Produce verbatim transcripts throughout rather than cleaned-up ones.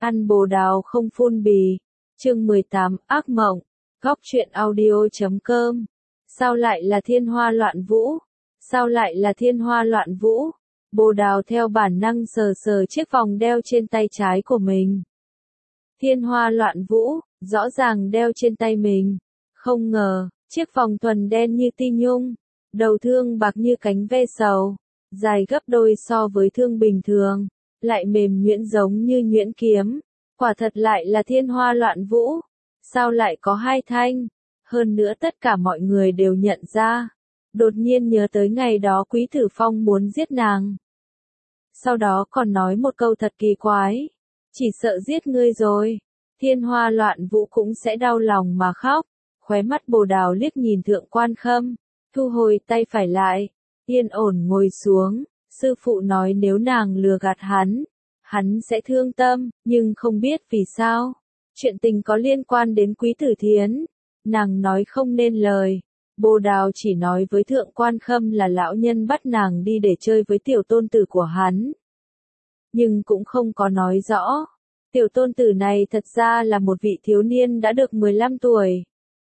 Ăn bồ đào không phun bì. Chương mười tám, ác mộng. Góc truyện audio chấm com. Sao lại là thiên hoa loạn vũ? Sao lại là thiên hoa loạn vũ? Bồ đào theo bản năng sờ sờ chiếc vòng đeo trên tay trái của mình. Thiên hoa loạn vũ, rõ ràng đeo trên tay mình. Không ngờ, chiếc vòng thuần đen như ti nhung, đầu thương bạc như cánh ve sầu, dài gấp đôi so với thương bình thường, lại mềm nhuyễn giống như nhuyễn kiếm. Quả thật lại là thiên hoa loạn vũ. Sao lại có hai thanh? Hơn nữa tất cả mọi người đều nhận ra. Đột nhiên nhớ tới ngày đó Quý Tử Phong muốn giết nàng. Sau đó còn nói một câu thật kỳ quái. Chỉ sợ giết ngươi rồi. Thiên hoa loạn vũ cũng sẽ đau lòng mà khóc. Khóe mắt bồ đào liếc nhìn Thượng Quan Khâm. Thu hồi tay phải lại. Yên ổn ngồi xuống. Sư phụ nói nếu nàng lừa gạt hắn, hắn sẽ thương tâm, nhưng không biết vì sao. Chuyện tình có liên quan đến Quý Tử Thiến. Nàng nói không nên lời. Bồ đào chỉ nói với Thượng Quan Khâm là lão nhân bắt nàng đi để chơi với tiểu tôn tử của hắn. Nhưng cũng không có nói rõ. Tiểu tôn tử này thật ra là một vị thiếu niên đã được mười lăm tuổi.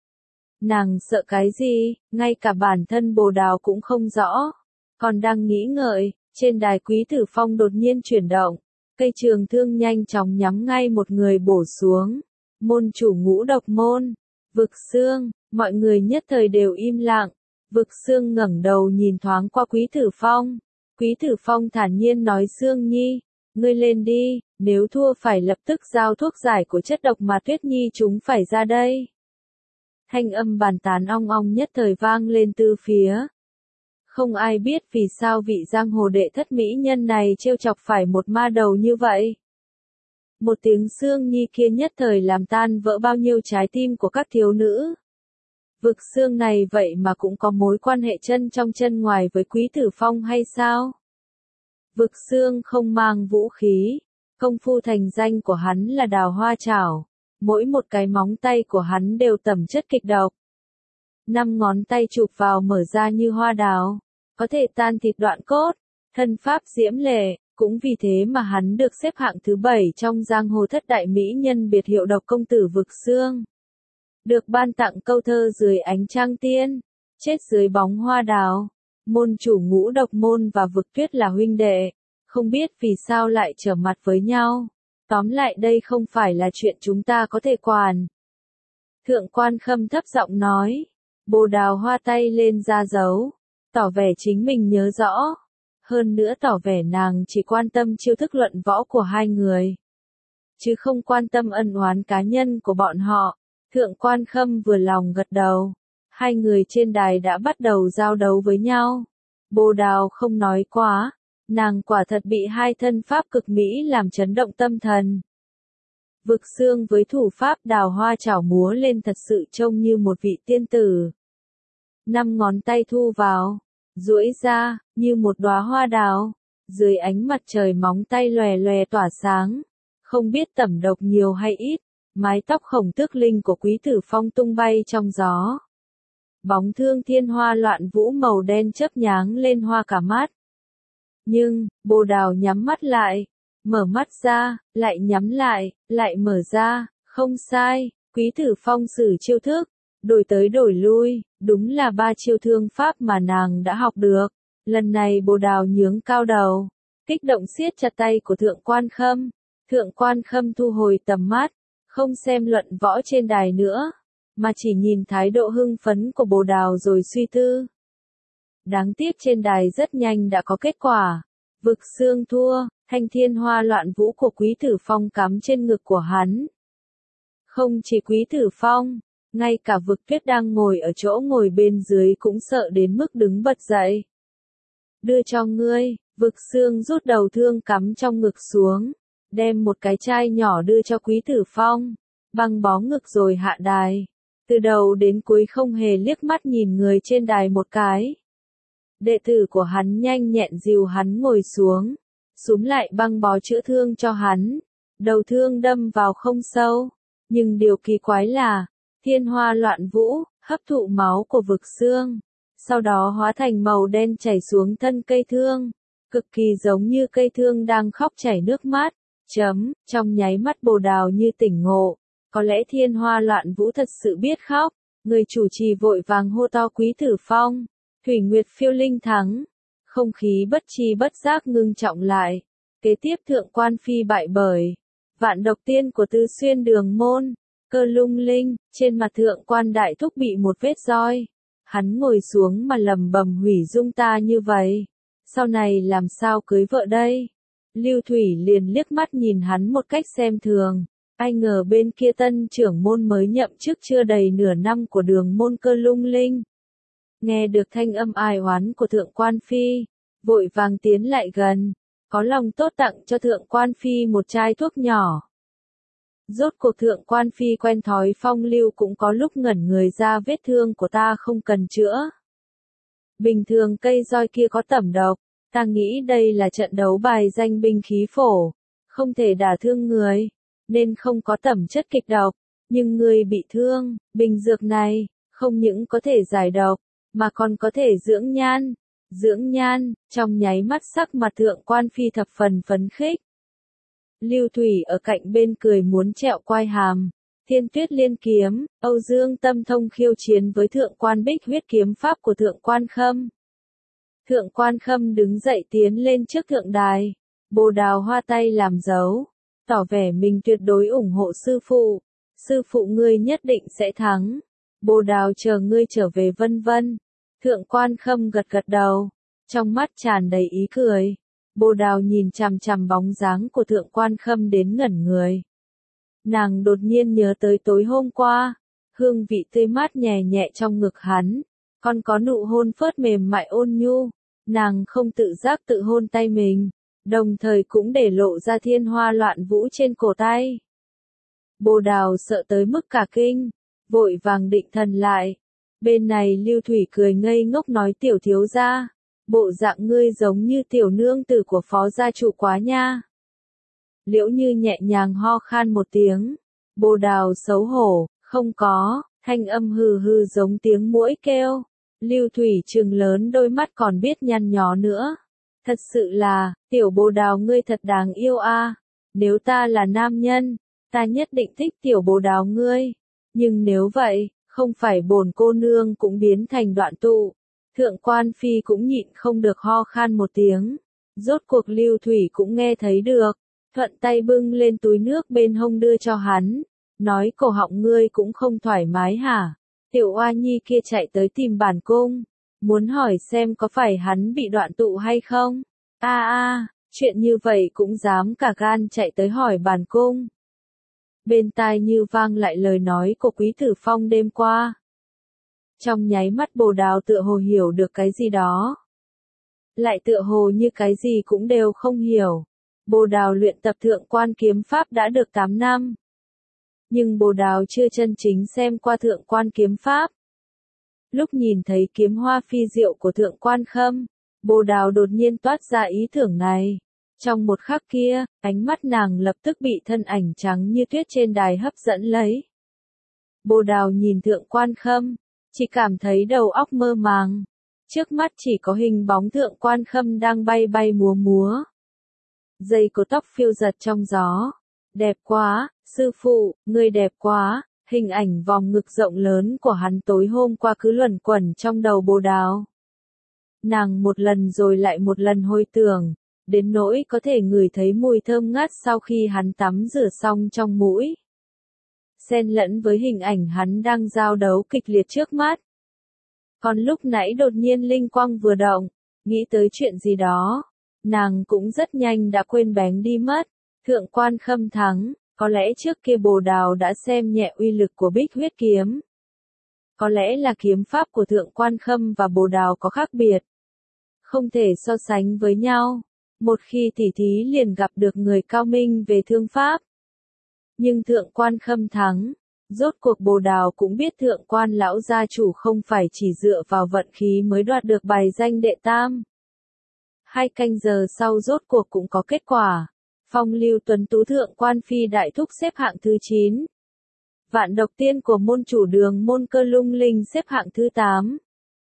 Nàng sợ cái gì, ngay cả bản thân bồ đào cũng không rõ. Còn đang nghĩ ngợi, trên đài Quý Tử Phong đột nhiên chuyển động. Cây trường thương nhanh chóng nhắm ngay một người bổ xuống. Môn chủ Ngũ Độc Môn. Vực Xương, mọi người nhất thời đều im lặng. Vực Xương ngẩng đầu nhìn thoáng qua Quý Tử Phong. Quý Tử Phong thản nhiên nói Xương Nhi, ngươi lên đi, nếu thua phải lập tức giao thuốc giải của chất độc mà Tuyết Nhi chúng phải ra đây. Thanh âm bàn tán ong ong nhất thời vang lên từ phía. Không ai biết vì sao vị giang hồ đệ thất mỹ nhân này trêu chọc phải một ma đầu như vậy. Một tiếng Xương Nhi kia nhất thời làm tan vỡ bao nhiêu trái tim của các thiếu nữ. Vực Xương này vậy mà cũng có mối quan hệ chân trong chân ngoài với Quý Tử Phong hay sao? Vực Xương không mang vũ khí, công phu thành danh của hắn là đào hoa chảo, mỗi một cái móng tay của hắn đều tẩm chất kịch độc. Năm ngón tay chụp vào mở ra như hoa đào, có thể tan thịt đoạn cốt, thân pháp diễm lệ, cũng vì thế mà hắn được xếp hạng thứ bảy trong giang hồ thất đại mỹ nhân biệt hiệu độc công tử Vực Xương. Được ban tặng câu thơ dưới ánh trăng tiên, chết dưới bóng hoa đào. Môn chủ Ngũ Độc Môn và Vực Tuyết là huynh đệ, không biết vì sao lại trở mặt với nhau. Tóm lại đây không phải là chuyện chúng ta có thể quản. Thượng Quan Khâm thấp giọng nói. Bồ đào hoa tay lên ra dấu, tỏ vẻ chính mình nhớ rõ. Hơn nữa tỏ vẻ nàng chỉ quan tâm chiêu thức luận võ của hai người, chứ không quan tâm ân oán cá nhân của bọn họ. Thượng Quan Khâm vừa lòng gật đầu. Hai người trên đài đã bắt đầu giao đấu với nhau. Bồ đào không nói quá, nàng quả thật bị hai thân pháp cực mỹ làm chấn động tâm thần. Vực Xương với thủ pháp đào hoa chảo múa lên thật sự trông như một vị tiên tử. Năm ngón tay thu vào, duỗi ra, như một đóa hoa đào. Dưới ánh mặt trời móng tay lòe lòe tỏa sáng. Không biết tẩm độc nhiều hay ít, mái tóc Khổng Tước Linh của Quý Tử Phong tung bay trong gió. Bóng thương thiên hoa loạn vũ màu đen chớp nháng lên hoa cả mắt. Nhưng, bồ đào nhắm mắt lại, mở mắt ra, lại nhắm lại, lại mở ra, không sai, Quý Tử Phong sử chiêu thức, đổi tới đổi lui, đúng là ba chiêu thương pháp mà nàng đã học được. Lần này bồ đào nhướng cao đầu, kích động siết chặt tay của Thượng Quan Khâm. Thượng Quan Khâm thu hồi tầm mắt, không xem luận võ trên đài nữa, mà chỉ nhìn thái độ hưng phấn của bồ đào rồi suy tư. Đáng tiếc trên đài rất nhanh đã có kết quả. Vực Xương thua, thanh thiên hoa loạn vũ của Quý Tử Phong cắm trên ngực của hắn. Không chỉ Quý Tử Phong, ngay cả Vực Tuyết đang ngồi ở chỗ ngồi bên dưới cũng sợ đến mức đứng bật dậy. Đưa cho ngươi, Vực Xương rút đầu thương cắm trong ngực xuống, đem một cái chai nhỏ đưa cho Quý Tử Phong, băng bó ngực rồi hạ đài. Từ đầu đến cuối không hề liếc mắt nhìn người trên đài một cái. Đệ tử của hắn nhanh nhẹn dìu hắn ngồi xuống, xúm lại băng bó chữa thương cho hắn. Đầu thương đâm vào không sâu, nhưng điều kỳ quái là, thiên hoa loạn vũ, hấp thụ máu của Vực Xương, sau đó hóa thành màu đen chảy xuống thân cây thương, cực kỳ giống như cây thương đang khóc chảy nước mắt. Chấm, trong nháy mắt Bồ Đào như tỉnh ngộ, có lẽ Thiên Hoa Loạn Vũ thật sự biết khóc, người chủ trì vội vàng hô to Quý Tử Phong, Thủy Nguyệt Phiêu Linh thắng, không khí bất chi bất giác ngưng trọng lại, kế tiếp Thượng Quan Phi bại bởi, Vạn Độc Tiên của Tứ Xuyên Đường Môn, Cơ Lung Linh, trên mặt Thượng Quan Đại Thúc bị một vết roi, hắn ngồi xuống mà lầm bầm hủy dung ta như vậy, sau này làm sao cưới vợ đây? Lưu Thủy liền liếc mắt nhìn hắn một cách xem thường, ai ngờ bên kia tân trưởng môn mới nhậm chức chưa đầy nửa năm của Đường Môn Cơ Lung Linh. Nghe được thanh âm ai oán của Thượng Quan Phi, vội vàng tiến lại gần, có lòng tốt tặng cho Thượng Quan Phi một chai thuốc nhỏ. Rốt cuộc Thượng Quan Phi quen thói phong lưu cũng có lúc ngẩn người ra vết thương của ta không cần chữa. Bình thường cây roi kia có tẩm độc, ta nghĩ đây là trận đấu bài danh binh khí phổ, không thể đả thương người, nên không có tẩm chất kịch độc, nhưng người bị thương, bình dược này, không những có thể giải độc, mà còn có thể dưỡng nhan. Dưỡng nhan, trong nháy mắt sắc mặt Thượng Quan Phi thập phần phấn khích. Lưu Thủy ở cạnh bên cười muốn trẹo quai hàm, Thiên Tuyết Liên kiếm, Âu Dương Tâm Thông khiêu chiến với Thượng Quan Bích huyết kiếm pháp của Thượng Quan Khâm. Thượng Quan Khâm đứng dậy tiến lên trước thượng đài, Bồ Đào hoa tay làm dấu, tỏ vẻ mình tuyệt đối ủng hộ sư phụ, sư phụ ngươi nhất định sẽ thắng, Bồ Đào chờ ngươi trở về vân vân. Thượng Quan Khâm gật gật đầu, trong mắt tràn đầy ý cười. Bồ Đào nhìn chằm chằm bóng dáng của Thượng Quan Khâm đến ngẩn người. Nàng đột nhiên nhớ tới tối hôm qua, hương vị tươi mát nhẹ nhẹ trong ngực hắn, còn có nụ hôn phớt mềm mại ôn nhu, nàng không tự giác tự hôn tay mình, đồng thời cũng để lộ ra Thiên Hoa Loạn Vũ trên cổ tay. Bồ Đào sợ tới mức cả kinh, vội vàng định thần lại. Bên này Lưu Thủy cười ngây ngốc nói tiểu thiếu gia, bộ dạng ngươi giống như tiểu nương tử của phó gia chủ quá nha. Liễu Như nhẹ nhàng ho khan một tiếng, Bồ Đào xấu hổ, không có, thanh âm hừ hừ giống tiếng muỗi kêu. Lưu Thủy trừng lớn đôi mắt còn biết nhăn nhó nữa. Thật sự là, tiểu Bồ Đào ngươi thật đáng yêu a. Nếu ta là nam nhân, ta nhất định thích tiểu Bồ Đào ngươi. Nhưng nếu vậy, không phải bổn cô nương cũng biến thành đoạn tụ. Thượng Quan Phi cũng nhịn không được ho khan một tiếng. Rốt cuộc Lưu Thủy cũng nghe thấy được. Thuận tay bưng lên túi nước bên hông đưa cho hắn. Nói cổ họng ngươi cũng không thoải mái hả? Tiểu oa nhi kia chạy tới tìm bản cung. Muốn hỏi xem có phải hắn bị đoạn tụ hay không? A a, chuyện như vậy cũng dám cả gan chạy tới hỏi bản cung. Bên tai như vang lại lời nói của Quý Tử Phong đêm qua. Trong nháy mắt Bồ Đào tựa hồ hiểu được cái gì đó. Lại tựa hồ như cái gì cũng đều không hiểu. Bồ Đào luyện tập Thượng Quan kiếm pháp đã được tám năm. Nhưng Bồ Đào chưa chân chính xem qua Thượng Quan kiếm pháp. Lúc nhìn thấy kiếm hoa phi diệu của Thượng Quan Khâm, Bồ Đào đột nhiên toát ra ý tưởng này. Trong một khắc kia, ánh mắt nàng lập tức bị thân ảnh trắng như tuyết trên đài hấp dẫn lấy. Bồ Đào nhìn Thượng Quan Khâm, chỉ cảm thấy đầu óc mơ màng. Trước mắt chỉ có hình bóng Thượng Quan Khâm đang bay bay múa múa. Dây cột tóc phiêu giật trong gió. Đẹp quá, sư phụ, ngươi đẹp quá. Hình ảnh vòng ngực rộng lớn của hắn tối hôm qua cứ luẩn quẩn trong đầu Bồ Đào. Nàng một lần rồi lại một lần hồi tưởng, đến nỗi có thể ngửi thấy mùi thơm ngát sau khi hắn tắm rửa xong trong mũi. Xen lẫn với hình ảnh hắn đang giao đấu kịch liệt trước mắt. Còn lúc nãy đột nhiên linh quang vừa động, nghĩ tới chuyện gì đó, nàng cũng rất nhanh đã quên bén đi mất. Thượng Quan Khâm thắng, có lẽ trước kia Bồ Đào đã xem nhẹ uy lực của Bích huyết kiếm. Có lẽ là kiếm pháp của Thượng Quan Khâm và Bồ Đào có khác biệt. Không thể so sánh với nhau. Một khi tỉ thí liền gặp được người cao minh về thương pháp. Nhưng Thượng Quan Khâm thắng. Rốt cuộc Bồ Đào cũng biết Thượng Quan lão gia chủ không phải chỉ dựa vào vận khí mới đoạt được bài danh đệ tam. Hai canh giờ sau rốt cuộc cũng có kết quả. Phong lưu tuấn tú Thượng Quan Phi đại thúc xếp hạng thứ chín. Vạn Độc Tiên của môn chủ Đường Môn Cơ Lung Linh xếp hạng thứ tám.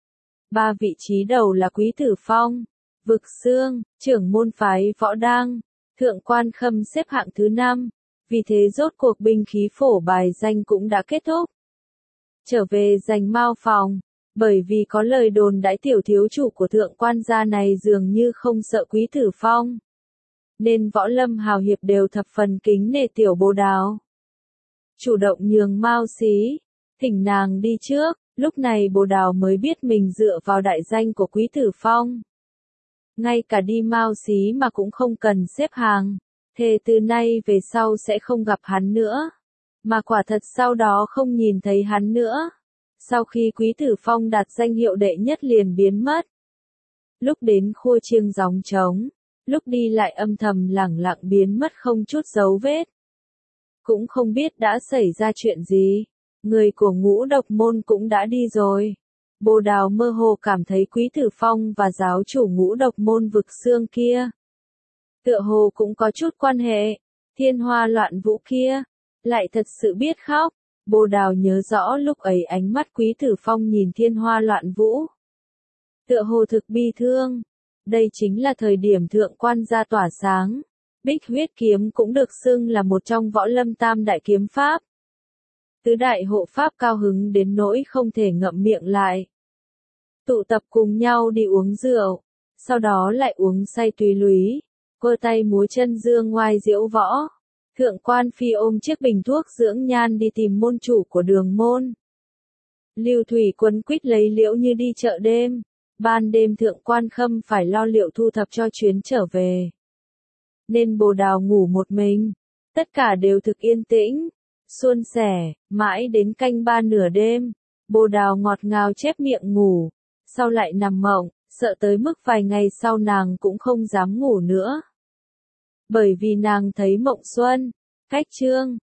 Ba vị trí đầu là Quý Tử Phong, Vực Xương, trưởng môn phái Võ Đang, Thượng quan Khâm xếp hạng thứ năm, vì thế rốt cuộc binh khí phổ bài danh cũng đã kết thúc. Trở về giành Mao phòng, bởi vì có lời đồn đãi tiểu thiếu chủ của thượng quan gia này dường như không sợ Quý Tử Phong. Nên võ lâm hào hiệp đều thập phần kính nể tiểu Bồ Đào. Chủ động nhường Mao Xí, thỉnh nàng đi trước, lúc này Bồ Đào mới biết mình dựa vào đại danh của Quý Tử Phong. Ngay cả đi Mao Xí mà cũng không cần xếp hàng, thề từ nay về sau sẽ không gặp hắn nữa. Mà quả thật sau đó không nhìn thấy hắn nữa. Sau khi Quý Tử Phong đạt danh hiệu đệ nhất liền biến mất. Lúc đến khua chiêng gióng trống, lúc đi lại âm thầm lẳng lặng biến mất không chút dấu vết. Cũng không biết đã xảy ra chuyện gì, người của Ngũ Độc Môn cũng đã đi rồi. Bồ Đào mơ hồ cảm thấy Quý Tử Phong và giáo chủ Ngũ Độc Môn vực xương kia tựa hồ cũng có chút quan hệ. Thiên Hoa Loạn Vũ kia lại thật sự biết khóc. Bồ Đào nhớ rõ lúc ấy ánh mắt Quý Tử Phong nhìn Thiên Hoa Loạn Vũ, tựa hồ thực bi thương. Đây chính là thời điểm thượng quan gia tỏa sáng. Bích huyết kiếm cũng được xưng là một trong võ lâm tam đại kiếm pháp. Tứ đại hộ pháp cao hứng đến nỗi không thể ngậm miệng lại. Tụ tập cùng nhau đi uống rượu, sau đó lại uống say tùy lúy, quơ tay múa chân dương ngoài diễu võ. Thượng quan Phi ôm chiếc bình thuốc dưỡng nhan đi tìm môn chủ của Đường môn. Lưu Thủy quấn quýt lấy Liễu Như đi chợ đêm. Ban đêm thượng quan Khâm phải lo liệu thu thập cho chuyến trở về. Nên Bồ Đào ngủ một mình. Tất cả đều thực yên tĩnh, suôn sẻ, mãi đến canh ba nửa đêm. Bồ Đào ngọt ngào chép miệng ngủ, sau lại nằm mộng, sợ tới mức vài ngày sau nàng cũng không dám ngủ nữa. Bởi vì nàng thấy mộng xuân, cách chương.